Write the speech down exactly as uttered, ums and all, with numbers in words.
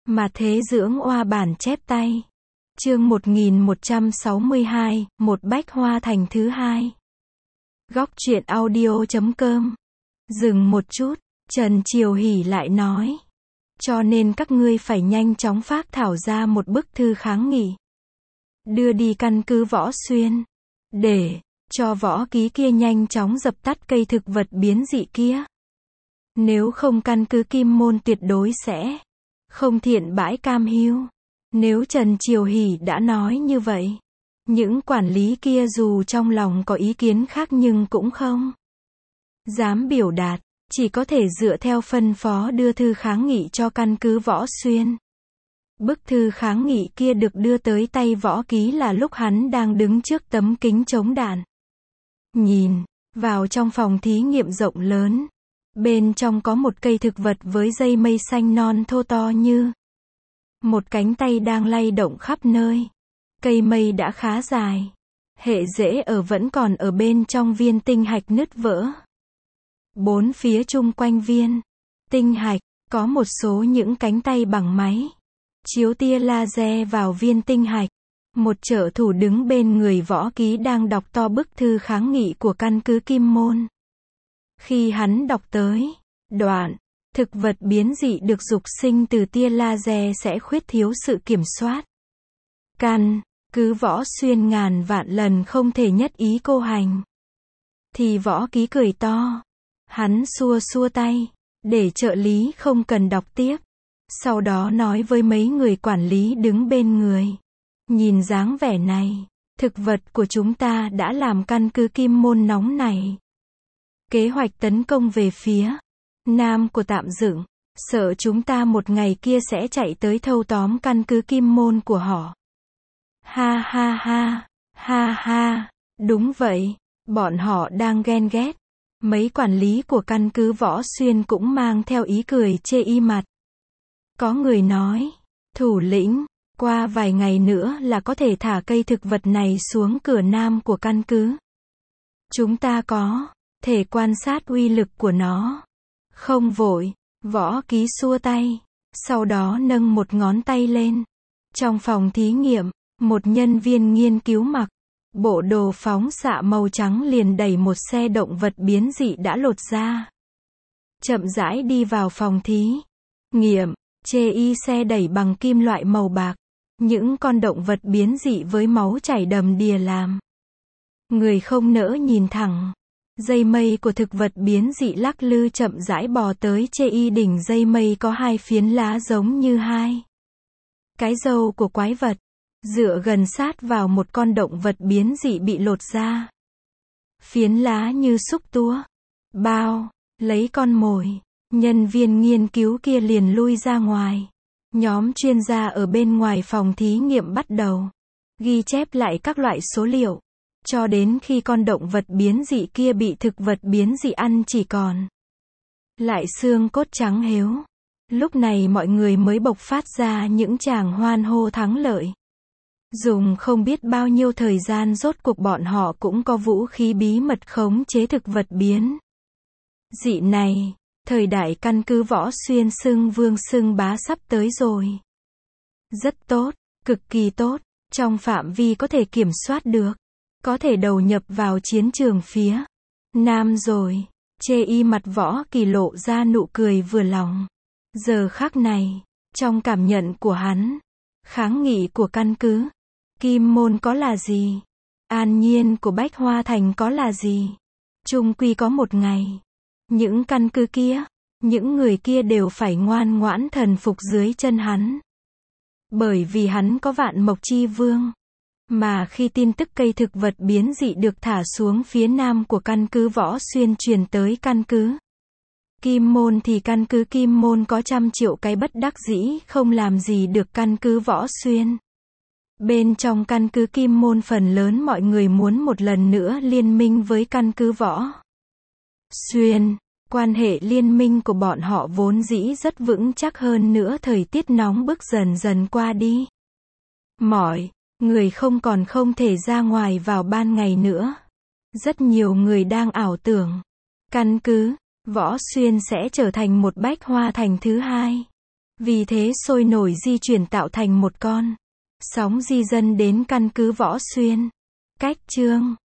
Mà thế dưỡng oa bản chép tay. Chương một nghìn một trăm sáu mươi hai, một bách hoa thành thứ hai. Góc truyện audio chấm com. Dừng một chút, Trần Triều Hỷ lại nói. Cho nên các ngươi phải nhanh chóng phác thảo ra một bức thư kháng nghị. Đưa đi căn cứ Võ Xuyên. Để cho võ ký kia nhanh chóng dập tắt cây thực vật biến dị kia. Nếu không căn cứ Kim Môn tuyệt đối sẽ không thiện bãi cam hưu. Nếu Trần Triều Hỷ đã nói như vậy, những quản lý kia dù trong lòng có ý kiến khác nhưng cũng không dám biểu đạt, chỉ có thể dựa theo phân phó đưa thư kháng nghị cho căn cứ Võ Xuyên. Bức thư kháng nghị kia được đưa tới tay Võ Ký là lúc hắn đang đứng trước tấm kính chống đạn. Nhìn vào trong phòng thí nghiệm rộng lớn, bên trong có một cây thực vật với dây mây xanh non thô to như một cánh tay đang lay động khắp nơi. Cây mây đã khá dài, hệ rễ ở vẫn còn ở bên trong viên tinh hạch nứt vỡ. Bốn phía chung quanh viên tinh hạch, có một số những cánh tay bằng máy chiếu tia laser vào viên tinh hạch. Một trợ thủ đứng bên người Võ Ký đang đọc to bức thư kháng nghị của căn cứ Kim Môn. Khi hắn đọc tới đoạn, thực vật biến dị được dục sinh từ tia laser sẽ khuyết thiếu sự kiểm soát. Căn cứ Võ Xuyên ngàn vạn lần không thể nhất ý cô hành. Thì Võ Ký cười to. Hắn xua xua tay, để trợ lý không cần đọc tiếp. Sau đó nói với mấy người quản lý đứng bên người. Nhìn dáng vẻ này, thực vật của chúng ta đã làm căn cứ Kim Môn nóng này. Kế hoạch tấn công về phía nam của tạm dựng, sợ chúng ta một ngày kia sẽ chạy tới thâu tóm căn cứ Kim Môn của họ. Ha ha ha, ha ha, đúng vậy, bọn họ đang ghen ghét. Mấy quản lý của căn cứ Võ Xuyên cũng mang theo ý cười chê y mặt. Có người nói, thủ lĩnh, qua vài ngày nữa là có thể thả cây thực vật này xuống cửa nam của căn cứ. Chúng ta có thể quan sát uy lực của nó. Không vội, Võ Ký xua tay, sau đó nâng một ngón tay lên. Trong phòng thí nghiệm, một nhân viên nghiên cứu mặc bộ đồ phóng xạ màu trắng liền đẩy một xe động vật biến dị đã lột ra. Chậm rãi đi vào phòng thí nghiệm, chê y xe đẩy bằng kim loại màu bạc. Những con động vật biến dị với máu chảy đầm đìa làm người không nỡ nhìn thẳng. Dây mây của thực vật biến dị lắc lư chậm rãi bò tới chê y đỉnh dây mây có hai phiến lá giống như hai cái râu của quái vật, dựa gần sát vào một con động vật biến dị bị lột ra. Phiến lá như xúc tua, bao, lấy con mồi. Nhân viên nghiên cứu kia liền lui ra ngoài. Nhóm chuyên gia ở bên ngoài phòng thí nghiệm bắt đầu ghi chép lại các loại số liệu, cho đến khi con động vật biến dị kia bị thực vật biến dị ăn chỉ còn lại xương cốt trắng héo. Lúc này mọi người mới bộc phát ra những tràng hoan hô thắng lợi. Dùng không biết bao nhiêu thời gian rốt cuộc bọn họ cũng có vũ khí bí mật khống chế thực vật biến dị này. Thời đại căn cứ Võ Xuyên xưng vương xưng bá sắp tới rồi. Rất tốt, cực kỳ tốt, trong phạm vi có thể kiểm soát được. Có thể đầu nhập vào chiến trường phía nam rồi. Chê y mặt Võ Kỳ lộ ra nụ cười vừa lòng. Giờ khắc này, trong cảm nhận của hắn, kháng nghị của căn cứ Kim Môn có là gì? An nhiên của Bách Hoa Thành có là gì? Chung quy có một ngày, những căn cứ kia, những người kia đều phải ngoan ngoãn thần phục dưới chân hắn. Bởi vì hắn có Vạn Mộc Chi Vương. Mà khi tin tức cây thực vật biến dị được thả xuống phía nam của căn cứ Võ Xuyên truyền tới căn cứ Kim Môn thì căn cứ Kim Môn có trăm triệu cái bất đắc dĩ không làm gì được căn cứ Võ Xuyên. Bên trong căn cứ Kim Môn phần lớn mọi người muốn một lần nữa liên minh với căn cứ Võ Xuyên. Quan hệ liên minh của bọn họ vốn dĩ rất vững chắc, hơn nữa thời tiết nóng bức dần dần qua đi. Mọi người không còn không thể ra ngoài vào ban ngày nữa. Rất nhiều người đang ảo tưởng căn cứ Võ Xuyên sẽ trở thành một bách hoa thành thứ hai. Vì thế sôi nổi di chuyển tạo thành một con sóng di dân đến căn cứ Võ Xuyên. Cách chương